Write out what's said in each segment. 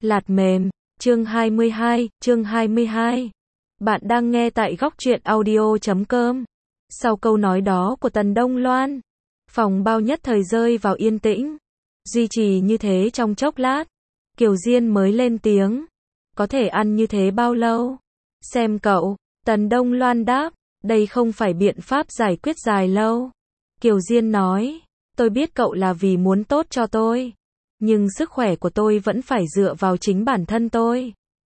Lạt mềm, chương 22. Bạn đang nghe tại góc truyện audio.com. Sau câu nói đó của Tần Đông Loan, phòng bao nhất thời rơi vào yên tĩnh. Duy trì như thế trong chốc lát, Kiều Diên mới lên tiếng. Có thể ăn như thế bao lâu? Xem cậu. Tần Đông Loan đáp, đây không phải biện pháp giải quyết dài lâu. Kiều Diên nói, tôi biết cậu là vì muốn tốt cho tôi. Nhưng sức khỏe của tôi vẫn phải dựa vào chính bản thân tôi.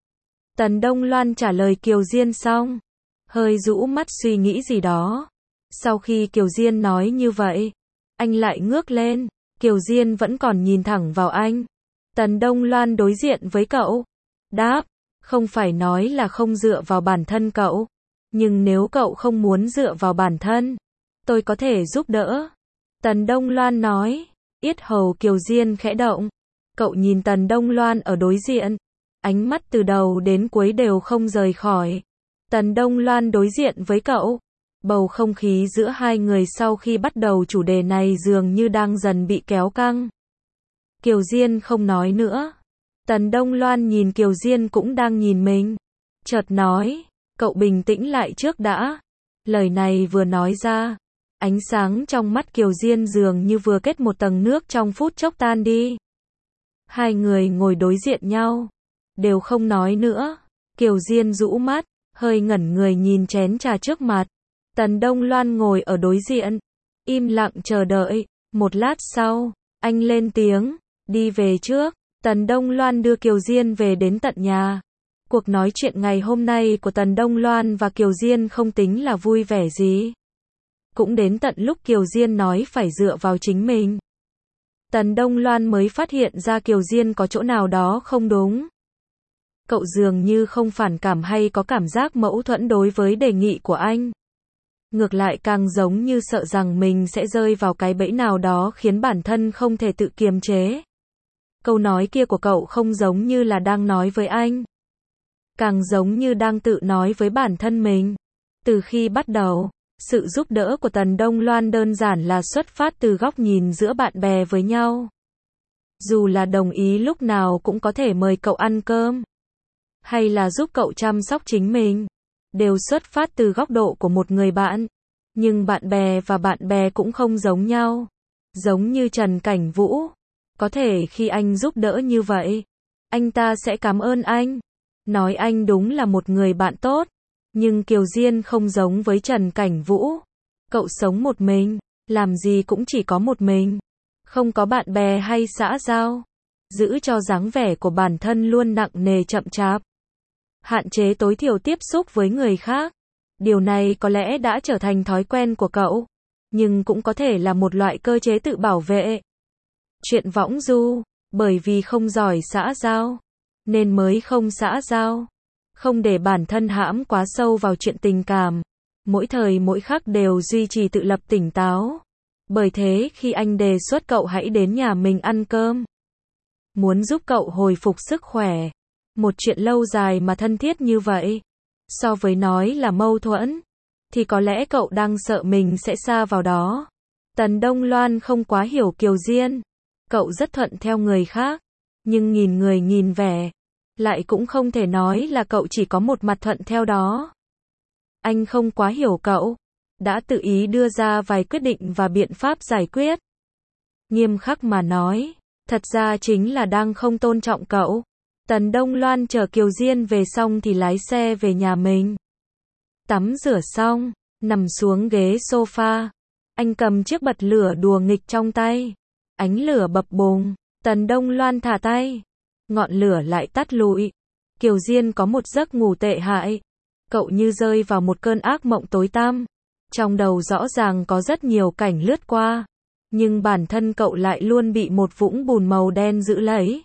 Tần Đông Loan trả lời Kiều Diên xong, hơi rũ mắt suy nghĩ gì đó. Sau khi Kiều Diên nói như vậy, anh lại ngước lên. Kiều Diên vẫn còn nhìn thẳng vào anh. Tần Đông Loan đối diện với cậu, đáp, không phải nói là không dựa vào bản thân cậu. Nhưng nếu cậu không muốn dựa vào bản thân, tôi có thể giúp đỡ. Tần Đông Loan nói. Yết hầu Kiều Diên khẽ động. Cậu nhìn Tần Đông Loan ở đối diện. Ánh mắt từ đầu đến cuối đều không rời khỏi. Tần Đông Loan đối diện với cậu. Bầu không khí giữa hai người sau khi bắt đầu chủ đề này dường như đang dần bị kéo căng. Kiều Diên không nói nữa. Tần Đông Loan nhìn Kiều Diên cũng đang nhìn mình. Chợt nói, cậu bình tĩnh lại trước đã. Lời này vừa nói ra, ánh sáng trong mắt Kiều Diên dường như vừa kết một tầng nước trong phút chốc tan đi. Hai người ngồi đối diện nhau, đều không nói nữa. Kiều Diên rũ mắt, hơi ngẩn người nhìn chén trà trước mặt. Tần Đông Loan ngồi ở đối diện, im lặng chờ đợi. Một lát sau, anh lên tiếng, đi về trước. Tần Đông Loan đưa Kiều Diên về đến tận nhà. Cuộc nói chuyện ngày hôm nay của Tần Đông Loan và Kiều Diên không tính là vui vẻ gì. Cũng đến tận lúc Kiều Diên nói phải dựa vào chính mình, Tần Đông Loan mới phát hiện ra Kiều Diên có chỗ nào đó không đúng. Cậu dường như không phản cảm hay có cảm giác mâu thuẫn đối với đề nghị của anh. Ngược lại càng giống như sợ rằng mình sẽ rơi vào cái bẫy nào đó khiến bản thân không thể tự kiềm chế. Câu nói kia của cậu không giống như là đang nói với anh, càng giống như đang tự nói với bản thân mình. Từ khi bắt đầu, sự giúp đỡ của Tần Đông Loan đơn giản là xuất phát từ góc nhìn giữa bạn bè với nhau. Dù là đồng ý lúc nào cũng có thể mời cậu ăn cơm, hay là giúp cậu chăm sóc chính mình, đều xuất phát từ góc độ của một người bạn. Nhưng bạn bè và bạn bè cũng không giống nhau. Giống như Trần Cảnh Vũ, có thể khi anh giúp đỡ như vậy, anh ta sẽ cảm ơn anh, nói anh đúng là một người bạn tốt. Nhưng Kiều Diên không giống với Trần Cảnh Vũ. Cậu sống một mình, làm gì cũng chỉ có một mình, không có bạn bè hay xã giao, giữ cho dáng vẻ của bản thân luôn nặng nề chậm chạp, hạn chế tối thiểu tiếp xúc với người khác. Điều này có lẽ đã trở thành thói quen của cậu, nhưng cũng có thể là một loại cơ chế tự bảo vệ. Chuyện võng du, bởi vì không giỏi xã giao, nên mới không xã giao. Không để bản thân hãm quá sâu vào chuyện tình cảm, mỗi thời mỗi khắc đều duy trì tự lập tỉnh táo. Bởi thế khi anh đề xuất cậu hãy đến nhà mình ăn cơm, muốn giúp cậu hồi phục sức khỏe, một chuyện lâu dài mà thân thiết như vậy, so với nói là mâu thuẫn, thì có lẽ cậu đang sợ mình sẽ sa vào đó. Tần Đông Loan không quá hiểu Kiều Diên. Cậu rất thuận theo người khác, nhưng nhìn người nhìn vẻ, lại cũng không thể nói là cậu chỉ có một mặt thuận theo đó. Anh không quá hiểu cậu, đã tự ý đưa ra vài quyết định và biện pháp giải quyết. Nghiêm khắc mà nói, thật ra chính là đang không tôn trọng cậu. Tần Đông Loan chờ Kiều Diên về xong thì lái xe về nhà mình. Tắm rửa xong, nằm xuống ghế sofa. Anh cầm chiếc bật lửa đùa nghịch trong tay. Ánh lửa bập bùng, Tần Đông Loan thả tay. Ngọn lửa lại tắt lụi. Kiều Diên có một giấc ngủ tệ hại. Cậu như rơi vào một cơn ác mộng tối tăm. Trong đầu rõ ràng có rất nhiều cảnh lướt qua, nhưng bản thân cậu lại luôn bị một vũng bùn màu đen giữ lấy,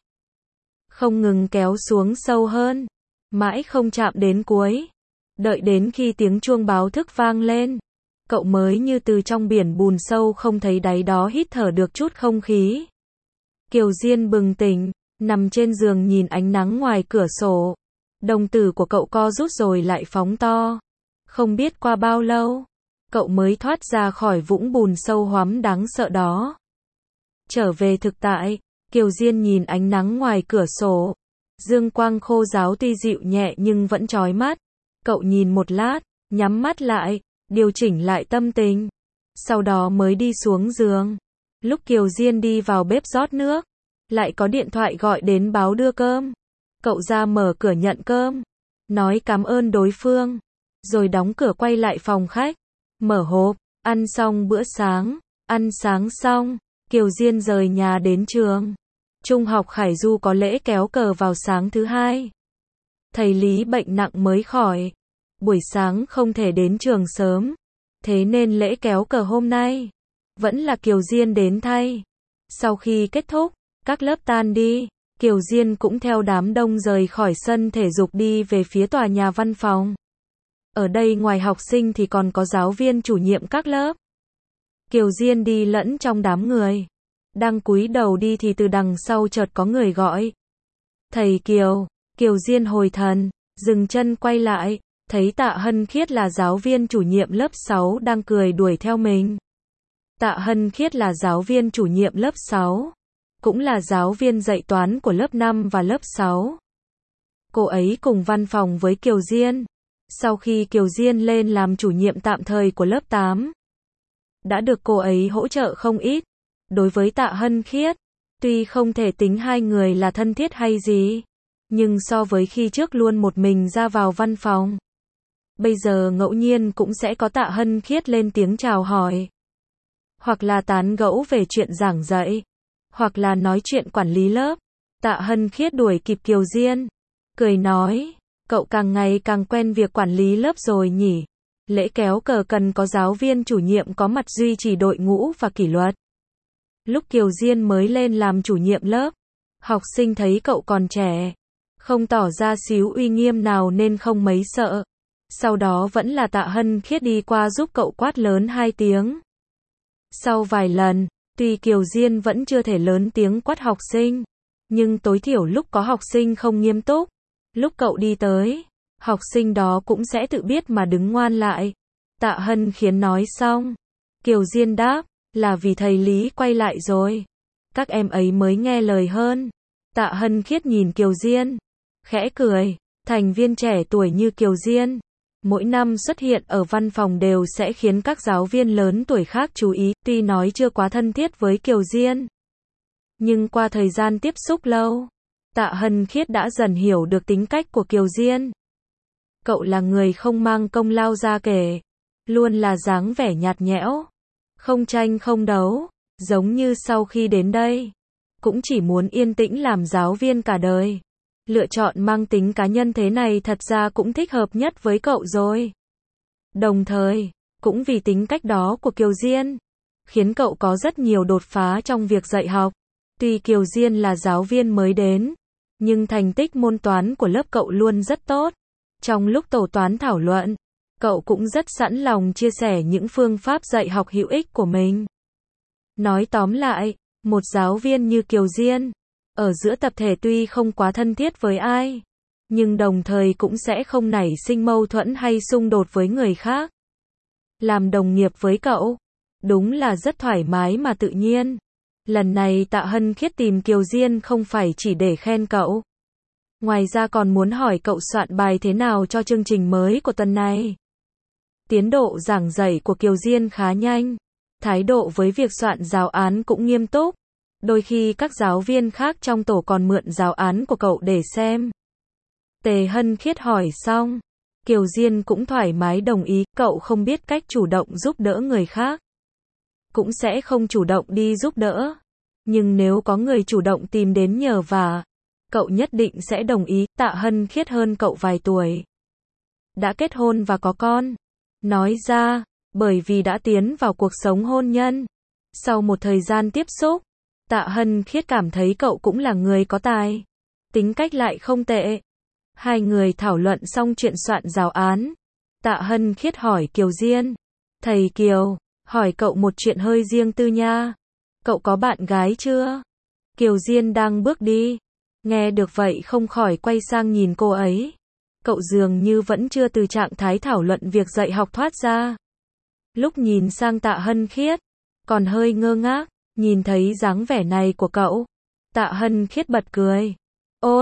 không ngừng kéo xuống sâu hơn, mãi không chạm đến cuối. Đợi đến khi tiếng chuông báo thức vang lên, cậu mới như từ trong biển bùn sâu không thấy đáy đó hít thở được chút không khí. Kiều Diên bừng tỉnh, nằm trên giường nhìn ánh nắng ngoài cửa sổ. Đồng tử của cậu co rút rồi lại phóng to. Không biết qua bao lâu, cậu mới thoát ra khỏi vũng bùn sâu hoắm đáng sợ đó. Trở về thực tại, Kiều Diên nhìn ánh nắng ngoài cửa sổ, Dương quang khô giáo tuy dịu nhẹ nhưng vẫn chói mắt. Cậu nhìn một lát, nhắm mắt lại, điều chỉnh lại tâm tình. Sau đó mới đi xuống giường. Lúc Kiều Diên đi vào bếp rót nước, lại có điện thoại gọi đến báo đưa cơm. Cậu ra mở cửa nhận cơm, nói cảm ơn đối phương, rồi đóng cửa quay lại phòng khách, mở hộp, ăn xong bữa sáng, ăn sáng xong, Kiều Diên rời nhà đến trường. Trung học Khải Du có lễ kéo cờ vào sáng thứ hai. Thầy Lý bệnh nặng mới khỏi, buổi sáng không thể đến trường sớm, thế nên lễ kéo cờ hôm nay vẫn là Kiều Diên đến thay. Sau khi kết thúc, các lớp tan đi, Kiều Diên cũng theo đám đông rời khỏi sân thể dục đi về phía tòa nhà văn phòng. Ở đây ngoài học sinh thì còn có giáo viên chủ nhiệm các lớp. Kiều Diên đi lẫn trong đám người. Đang cúi đầu đi thì từ đằng sau chợt có người gọi. Thầy Kiều. Kiều Diên hồi thần, dừng chân quay lại, thấy Tạ Hân Khiết là giáo viên chủ nhiệm lớp 6 đang cười đuổi theo mình. Tạ Hân Khiết là giáo viên chủ nhiệm lớp 6, cũng là giáo viên dạy toán của lớp 5 và lớp 6. Cô ấy cùng văn phòng với Kiều Diên. Sau khi Kiều Diên lên làm chủ nhiệm tạm thời của lớp 8, đã được cô ấy hỗ trợ không ít. Đối với Tạ Hân Khiết, tuy không thể tính hai người là thân thiết hay gì, nhưng so với khi trước luôn một mình ra vào văn phòng, bây giờ ngẫu nhiên cũng sẽ có Tạ Hân Khiết lên tiếng chào hỏi, hoặc là tán gẫu về chuyện giảng dạy, hoặc là nói chuyện quản lý lớp. Tạ Hân Khiết đuổi kịp Kiều Diên, cười nói, cậu càng ngày càng quen việc quản lý lớp rồi nhỉ. Lễ kéo cờ cần có giáo viên chủ nhiệm có mặt duy trì đội ngũ và kỷ luật. Lúc Kiều Diên mới lên làm chủ nhiệm lớp, học sinh thấy cậu còn trẻ, không tỏ ra xíu uy nghiêm nào nên không mấy sợ. Sau đó vẫn là Tạ Hân Khiết đi qua giúp cậu quát lớn 2 tiếng. Sau vài lần, tuy Kiều Diên vẫn chưa thể lớn tiếng quát học sinh, nhưng tối thiểu lúc có học sinh không nghiêm túc, lúc cậu đi tới, học sinh đó cũng sẽ tự biết mà đứng ngoan lại. Tạ Hân Khiết nói xong, Kiều Diên đáp, là vì thầy Lý quay lại rồi. Các em ấy mới nghe lời hơn. Tạ Hân Khiết nhìn Kiều Diên, khẽ cười, thành viên trẻ tuổi như Kiều Diên, mỗi năm xuất hiện ở văn phòng đều sẽ khiến các giáo viên lớn tuổi khác chú ý. Tuy nói chưa quá thân thiết với Kiều Diên, nhưng qua thời gian tiếp xúc lâu, Tạ Hân Khiết đã dần hiểu được tính cách của Kiều Diên. Cậu là người không mang công lao ra kể, luôn là dáng vẻ nhạt nhẽo, không tranh không đấu, giống như sau khi đến đây, cũng chỉ muốn yên tĩnh làm giáo viên cả đời. Lựa chọn mang tính cá nhân thế này thật ra cũng thích hợp nhất với cậu rồi. Đồng thời, cũng vì tính cách đó của Kiều Diên, khiến cậu có rất nhiều đột phá trong việc dạy học. Tuy Kiều Diên là giáo viên mới đến, nhưng thành tích môn toán của lớp cậu luôn rất tốt. Trong lúc tổ toán thảo luận, cậu cũng rất sẵn lòng chia sẻ những phương pháp dạy học hữu ích của mình. Nói tóm lại, một giáo viên như Kiều Diên, ở giữa tập thể tuy không quá thân thiết với ai, nhưng đồng thời cũng sẽ không nảy sinh mâu thuẫn hay xung đột với người khác. Làm đồng nghiệp với cậu, đúng là rất thoải mái mà tự nhiên. Lần này Tạ Hân Khiết tìm Kiều Diên không phải chỉ để khen cậu. Ngoài ra còn muốn hỏi cậu soạn bài thế nào cho chương trình mới của tuần này. Tiến độ giảng dạy của Kiều Diên khá nhanh, thái độ với việc soạn giáo án cũng nghiêm túc. Đôi khi các giáo viên khác trong tổ còn mượn giáo án của cậu để xem. Tề Hân Khiết hỏi xong, Kiều Diên cũng thoải mái đồng ý. Cậu không biết cách chủ động giúp đỡ người khác, cũng sẽ không chủ động đi giúp đỡ. Nhưng nếu có người chủ động tìm đến nhờ vả, cậu nhất định sẽ đồng ý. Tạ Hân Khiết hơn cậu vài tuổi, đã kết hôn và có con. Nói ra, bởi vì đã tiến vào cuộc sống hôn nhân. Sau một thời gian tiếp xúc, Tạ Hân Khiết cảm thấy cậu cũng là người có tài, tính cách lại không tệ. Hai người thảo luận xong chuyện soạn giáo án. Tạ Hân Khiết hỏi Kiều Diên, thầy Kiều, hỏi cậu một chuyện hơi riêng tư nha. Cậu có bạn gái chưa? Kiều Diên đang bước đi, nghe được vậy không khỏi quay sang nhìn cô ấy. Cậu dường như vẫn chưa từ trạng thái thảo luận việc dạy học thoát ra. Lúc nhìn sang Tạ Hân Khiết, còn hơi ngơ ngác. Nhìn thấy dáng vẻ này của cậu, Tạ Hân Khiết bật cười. Ôi,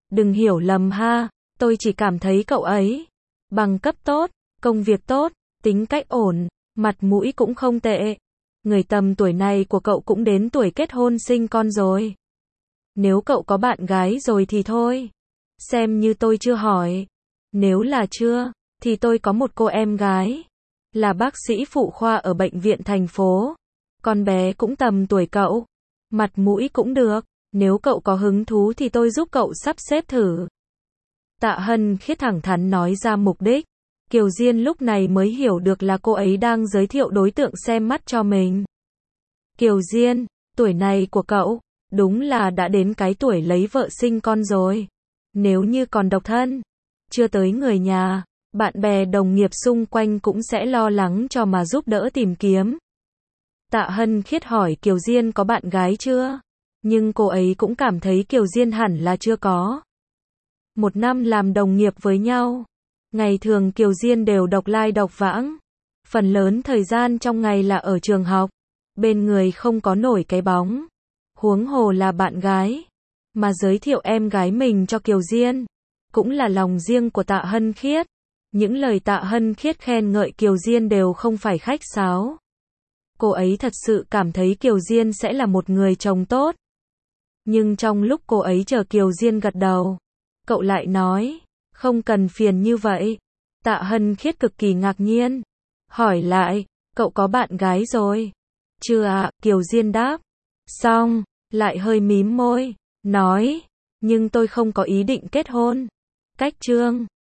Đừng hiểu lầm ha, tôi chỉ cảm thấy cậu ấy bằng cấp tốt, công việc tốt, tính cách ổn, mặt mũi cũng không tệ. Người tầm tuổi này của cậu cũng đến tuổi kết hôn sinh con rồi. Nếu cậu có bạn gái rồi thì thôi. Xem như tôi chưa hỏi. Nếu là chưa, thì tôi có một cô em gái. Là bác sĩ phụ khoa ở bệnh viện thành phố. Con bé cũng tầm tuổi cậu. Mặt mũi cũng được. Nếu cậu có hứng thú thì tôi giúp cậu sắp xếp thử. Tạ Hân Khiết thẳng thắn nói ra mục đích. Kiều Diên lúc này mới hiểu được là cô ấy đang giới thiệu đối tượng xem mắt cho mình. Kiều Diên, tuổi này của cậu, đúng là đã đến cái tuổi lấy vợ sinh con rồi. Nếu như còn độc thân, chưa tới người nhà, bạn bè đồng nghiệp xung quanh cũng sẽ lo lắng cho mà giúp đỡ tìm kiếm. Tạ Hân Khiết hỏi Kiều Diên có bạn gái chưa? Nhưng cô ấy cũng cảm thấy Kiều Diên hẳn là chưa có. 1 năm làm đồng nghiệp với nhau. Ngày thường Kiều Diên đều độc lai độc vãng. Phần lớn thời gian trong ngày là ở trường học. Bên người không có nổi cái bóng. Huống hồ là bạn gái. Mà giới thiệu em gái mình cho Kiều Diên. Cũng là lòng riêng của Tạ Hân Khiết. Những lời Tạ Hân Khiết khen ngợi Kiều Diên đều không phải khách sáo. Cô ấy thật sự cảm thấy Kiều Diên sẽ là một người chồng tốt. Nhưng trong lúc cô ấy chờ Kiều Diên gật đầu, cậu lại nói, không cần phiền như vậy. Tạ Hân Khiết cực kỳ ngạc nhiên. Hỏi lại, cậu có bạn gái rồi? Chưa ạ, Kiều Diên đáp. Xong, lại hơi mím môi, nói, nhưng tôi không có ý định kết hôn. Cách chương